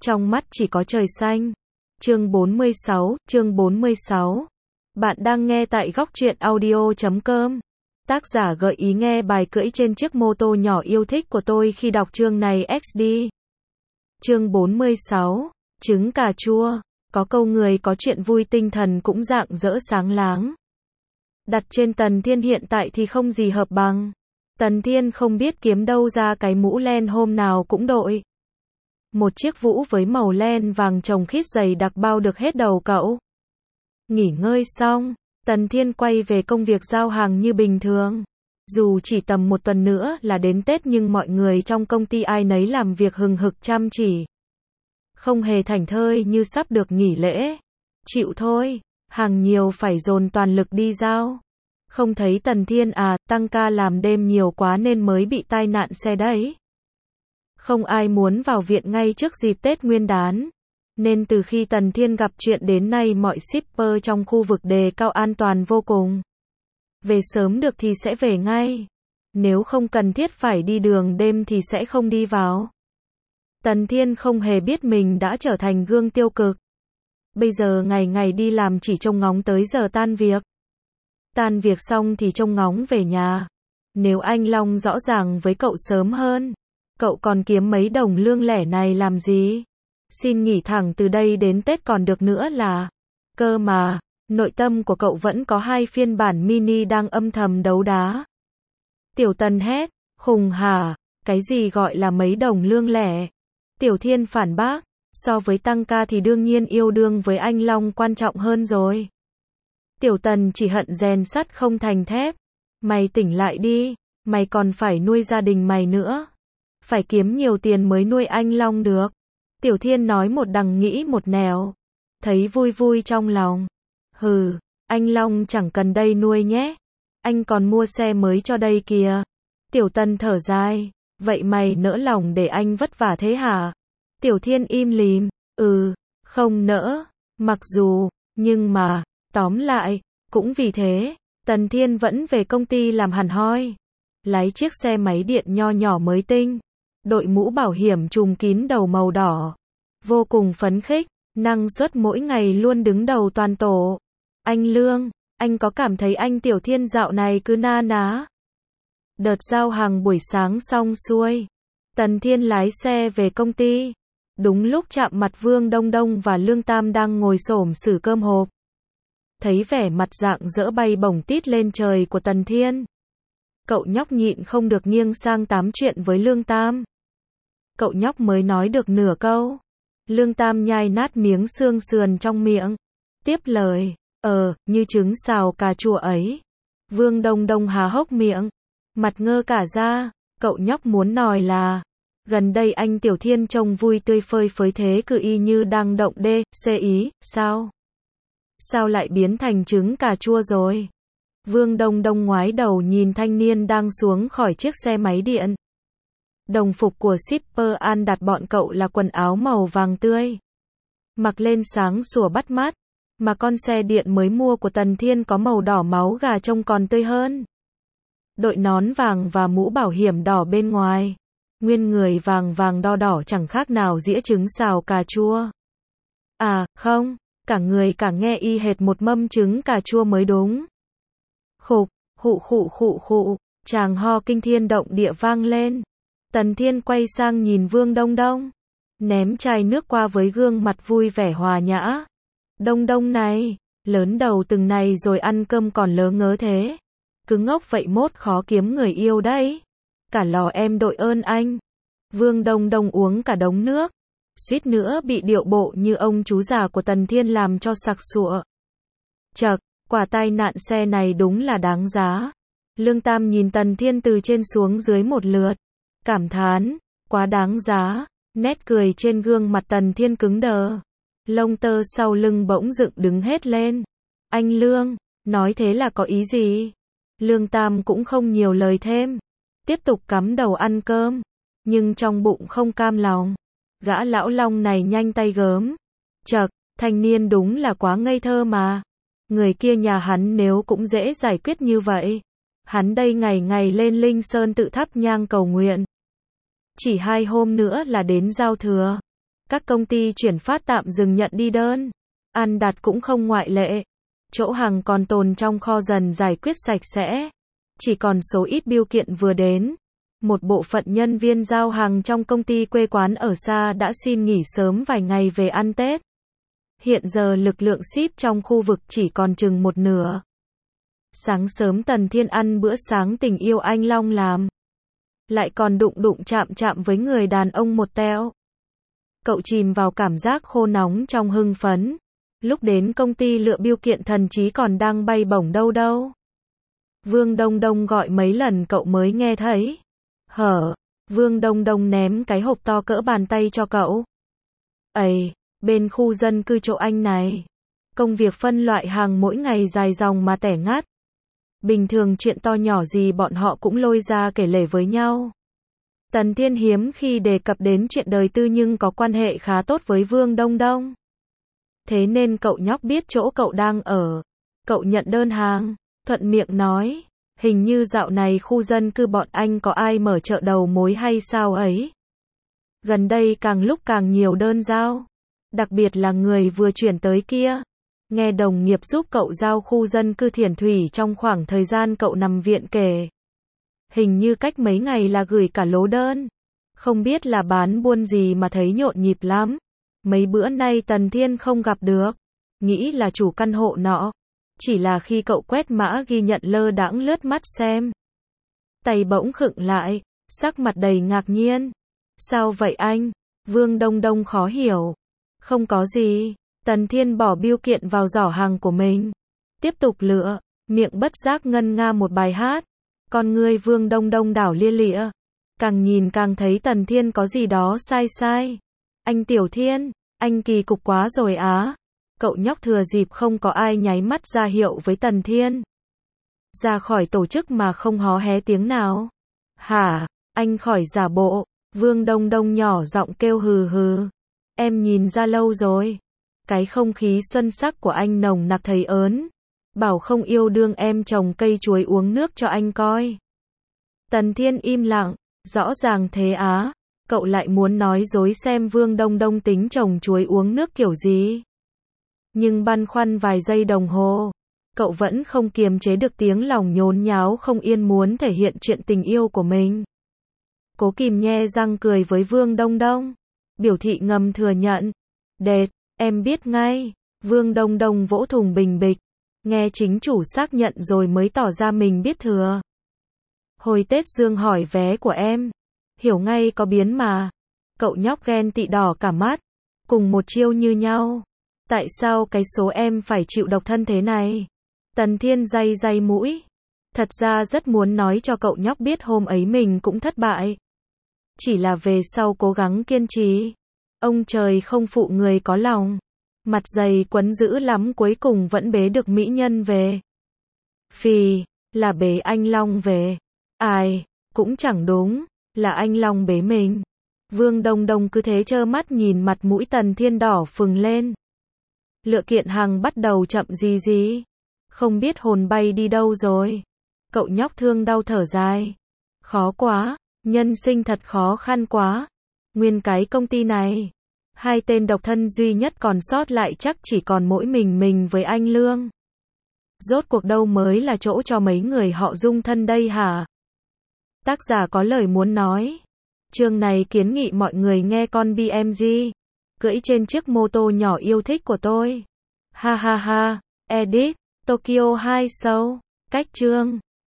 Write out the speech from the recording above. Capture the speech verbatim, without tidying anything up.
trong mắt chỉ có trời xanh. Chương bốn mươi sáu, chương bốn mươi sáu. Bạn đang nghe tại góc truyện audio chấm com. Tác giả gợi ý nghe bài cưỡi trên chiếc mô tô nhỏ yêu thích của tôi khi đọc chương này ích đê. Chương bốn mươi sáu, trứng cà chua. Có câu người có chuyện vui tinh thần cũng rạng rỡ sáng láng. Đặt trên Tần Thiên hiện tại thì không gì hợp bằng. Tần Thiên không biết kiếm đâu ra cái mũ len hôm nào cũng đội. Một chiếc vũ với màu len vàng chồng khít dày đặc bao được hết đầu cậu. Nghỉ ngơi xong, Tần Thiên quay về công việc giao hàng như bình thường. Dù chỉ tầm một tuần nữa là đến Tết nhưng mọi người trong công ty ai nấy làm việc hừng hực chăm chỉ. Không hề thảnh thơi như sắp được nghỉ lễ. Chịu thôi, hàng nhiều phải dồn toàn lực đi giao. Không thấy Tần Thiên à, tăng ca làm đêm nhiều quá nên mới bị tai nạn xe đấy. Không ai muốn vào viện ngay trước dịp Tết Nguyên đán. Nên từ khi Tần Thiên gặp chuyện đến nay mọi shipper trong khu vực đề cao an toàn vô cùng. Về sớm được thì sẽ về ngay. Nếu không cần thiết phải đi đường đêm thì sẽ không đi vào. Tần Thiên không hề biết mình đã trở thành gương tiêu cực. Bây giờ ngày ngày đi làm chỉ trông ngóng tới giờ tan việc. Tan việc xong thì trông ngóng về nhà. Nếu anh Long rõ ràng với cậu sớm hơn, cậu còn kiếm mấy đồng lương lẻ này làm gì? Xin nghỉ thẳng từ đây đến Tết còn được nữa là. Cơ mà, nội tâm của cậu vẫn có hai phiên bản mini đang âm thầm đấu đá. Tiểu Tần hét, khùng hả, cái gì gọi là mấy đồng lương lẻ? Tiểu Thiên phản bác, so với tăng ca thì đương nhiên yêu đương với anh Long quan trọng hơn rồi. Tiểu Tần chỉ hận rèn sắt không thành thép. Mày tỉnh lại đi, mày còn phải nuôi gia đình mày nữa. Phải kiếm nhiều tiền mới nuôi anh Long được. Tiểu Thiên nói một đằng nghĩ một nẻo. Thấy vui vui trong lòng. Hừ, anh Long chẳng cần đây nuôi nhé. Anh còn mua xe mới cho đây kìa. Tiểu Tần thở dài. Vậy mày nỡ lòng để anh vất vả thế hả? Tiểu Thiên im lìm. Ừ, không nỡ. Mặc dù, nhưng mà, tóm lại, cũng vì thế, Tần Thiên vẫn về công ty làm hẳn hoi. Lái chiếc xe máy điện nho nhỏ mới tinh. Đội mũ bảo hiểm trùm kín đầu màu đỏ. Vô cùng phấn khích, năng suất mỗi ngày luôn đứng đầu toàn tổ. Anh Lương, anh có cảm thấy anh Tiểu Thiên dạo này cứ na ná? Đợt giao hàng buổi sáng xong xuôi. Tần Thiên lái xe về công ty. Đúng lúc chạm mặt Vương Đông Đông và Lương Tam đang ngồi xổm xử cơm hộp. Thấy vẻ mặt rạng rỡ bay bổng tít lên trời của Tần Thiên. Cậu nhóc nhịn không được nghiêng sang tám chuyện với Lương Tam. Cậu nhóc mới nói được nửa câu. Lương Tam nhai nát miếng xương sườn trong miệng. Tiếp lời, ờ, như trứng xào cà chua ấy. Vương Đông Đông há hốc miệng. Mặt ngơ cả ra, cậu nhóc muốn nói là. Gần đây anh Tiểu Thiên trông vui tươi phơi phới thế cứ y như đang động đê, xê ý, sao? Sao lại biến thành trứng cà chua rồi? Vương Đông Đông ngoái đầu nhìn thanh niên đang xuống khỏi chiếc xe máy điện. Đồng phục của shipper An đặt bọn cậu là quần áo màu vàng tươi. Mặc lên sáng sủa bắt mắt. Mà con xe điện mới mua của Tần Thiên có màu đỏ máu gà trông còn tươi hơn. Đội nón vàng và mũ bảo hiểm đỏ bên ngoài. Nguyên người vàng vàng đo đỏ chẳng khác nào dĩa trứng xào cà chua. À, không, cả người cả nghe y hệt một mâm trứng cà chua mới đúng. Khục, khụ khụ khụ khụ, chàng ho kinh thiên động địa vang lên. Tần Thiên quay sang nhìn Vương Đông Đông. Ném chai nước qua với gương mặt vui vẻ hòa nhã. Đông Đông này, lớn đầu từng này rồi ăn cơm còn lớ ngớ thế. Cứ ngốc vậy mốt khó kiếm người yêu đấy. Cả lò em đội ơn anh. Vương Đông Đông uống cả đống nước. Suýt nữa bị điệu bộ như ông chú già của Tần Thiên làm cho sặc sụa. Chậc, quả tai nạn xe này đúng là đáng giá. Lương Tam nhìn Tần Thiên từ trên xuống dưới một lượt. Cảm thán, quá đáng giá. Nét cười trên gương mặt Tần Thiên cứng đờ. Lông tơ sau lưng bỗng dựng đứng hết lên. Anh Lương, nói thế là có ý gì? Lương Tam cũng không nhiều lời thêm. Tiếp tục cắm đầu ăn cơm. Nhưng trong bụng không cam lòng. Gã lão Long này nhanh tay gớm. Chậc, thanh niên đúng là quá ngây thơ mà. Người kia nhà hắn nếu cũng dễ giải quyết như vậy. Hắn đây ngày ngày lên Linh Sơn tự thắp nhang cầu nguyện. Chỉ hai hôm nữa là đến giao thừa. Các công ty chuyển phát tạm dừng nhận đi đơn. Ăn đặt cũng không ngoại lệ. Chỗ hàng còn tồn trong kho dần giải quyết sạch sẽ. Chỉ còn số ít bưu kiện vừa đến. Một bộ phận nhân viên giao hàng trong công ty quê quán ở xa đã xin nghỉ sớm vài ngày về ăn Tết. Hiện giờ lực lượng ship trong khu vực chỉ còn chừng một nửa. Sáng sớm Tần Thiên ăn bữa sáng tình yêu anh Long làm. Lại còn đụng đụng chạm chạm với người đàn ông một teo. Cậu chìm vào cảm giác khô nóng trong hưng phấn. Lúc đến công ty lựa bưu kiện thần trí còn đang bay bổng đâu đâu. Vương Đông Đông gọi mấy lần cậu mới nghe thấy. Hở, Vương Đông Đông ném cái hộp to cỡ bàn tay cho cậu. Ây, bên khu dân cư chỗ anh này. Công việc phân loại hàng mỗi ngày dài dòng mà tẻ ngắt. Bình thường chuyện to nhỏ gì bọn họ cũng lôi ra kể lể với nhau. Tần Thiên hiếm khi đề cập đến chuyện đời tư nhưng có quan hệ khá tốt với Vương Đông Đông. Thế nên cậu nhóc biết chỗ cậu đang ở. Cậu nhận đơn hàng, thuận miệng nói, hình như dạo này khu dân cư bọn anh có ai mở chợ đầu mối hay sao ấy. Gần đây càng lúc càng nhiều đơn giao. Đặc biệt là người vừa chuyển tới kia. Nghe đồng nghiệp giúp cậu giao khu dân cư Thiền Thủy trong khoảng thời gian cậu nằm viện kể. Hình như cách mấy ngày là gửi cả lố đơn. Không biết là bán buôn gì mà thấy nhộn nhịp lắm. Mấy bữa nay Tần Thiên không gặp được. Nghĩ là chủ căn hộ nọ. Chỉ là khi cậu quét mã ghi nhận lơ đãng lướt mắt xem. Tay bỗng khựng lại. Sắc mặt đầy ngạc nhiên. Sao vậy anh? Vương Đông Đông khó hiểu. Không có gì. Tần Thiên bỏ bưu kiện vào giỏ hàng của mình. Tiếp tục lựa. Miệng bất giác ngân nga một bài hát. Con ngươi Vương Đông Đông đảo lia lịa. Càng nhìn càng thấy Tần Thiên có gì đó sai sai. Anh Tiểu Thiên, anh kỳ cục quá rồi á. Cậu nhóc thừa dịp không có ai nháy mắt ra hiệu với Tần Thiên. Ra khỏi tổ chức mà không hó hé tiếng nào. Hả, anh khỏi giả bộ. Vương Đông Đông nhỏ giọng kêu hừ hừ. Em nhìn ra lâu rồi. Cái không khí xuân sắc của anh nồng nặc thấy ớn. Bảo không yêu đương em trồng cây chuối uống nước cho anh coi. Tần Thiên im lặng, rõ ràng thế á. Cậu lại muốn nói dối xem Vương Đông Đông tính trồng chuối uống nước kiểu gì. Nhưng băn khoăn vài giây đồng hồ, cậu vẫn không kiềm chế được tiếng lòng nhốn nháo không yên muốn thể hiện chuyện tình yêu của mình. Cố kìm nhe răng cười với Vương Đông Đông, biểu thị ngầm thừa nhận. Đệt, em biết ngay. Vương Đông Đông vỗ thùng bình bịch, nghe chính chủ xác nhận rồi mới tỏ ra mình biết thừa. Hồi Tết Dương hỏi vé của em. Hiểu ngay có biến mà. Cậu nhóc ghen tị đỏ cả mắt. Cùng một chiêu như nhau. Tại sao cái số em phải chịu độc thân thế này? Tần Thiên day day mũi. Thật ra rất muốn nói cho cậu nhóc biết hôm ấy mình cũng thất bại. Chỉ là về sau cố gắng kiên trì. Ông trời không phụ người có lòng. Mặt dày quấn dữ lắm cuối cùng vẫn bế được mỹ nhân về. Phì, là bế anh Long về. Ai, cũng chẳng đúng. Là anh Long bế mình. Vương Đông Đông cứ thế trơ mắt nhìn mặt mũi Tần Thiên đỏ phừng lên. Lựa kiện hàng bắt đầu chậm gì gì. Không biết hồn bay đi đâu rồi. Cậu nhóc thương đau thở dài. Khó quá, nhân sinh thật khó khăn quá. Nguyên cái công ty này, hai tên độc thân duy nhất còn sót lại chắc chỉ còn mỗi mình mình với anh Lương. Rốt cuộc đâu mới là chỗ cho mấy người họ dung thân đây hả? Tác giả có lời muốn nói. Chương này kiến nghị mọi người nghe con bê em giê cưỡi trên chiếc mô tô nhỏ yêu thích của tôi. Ha ha ha. Edit. Tokyo hai Show. Cách chương.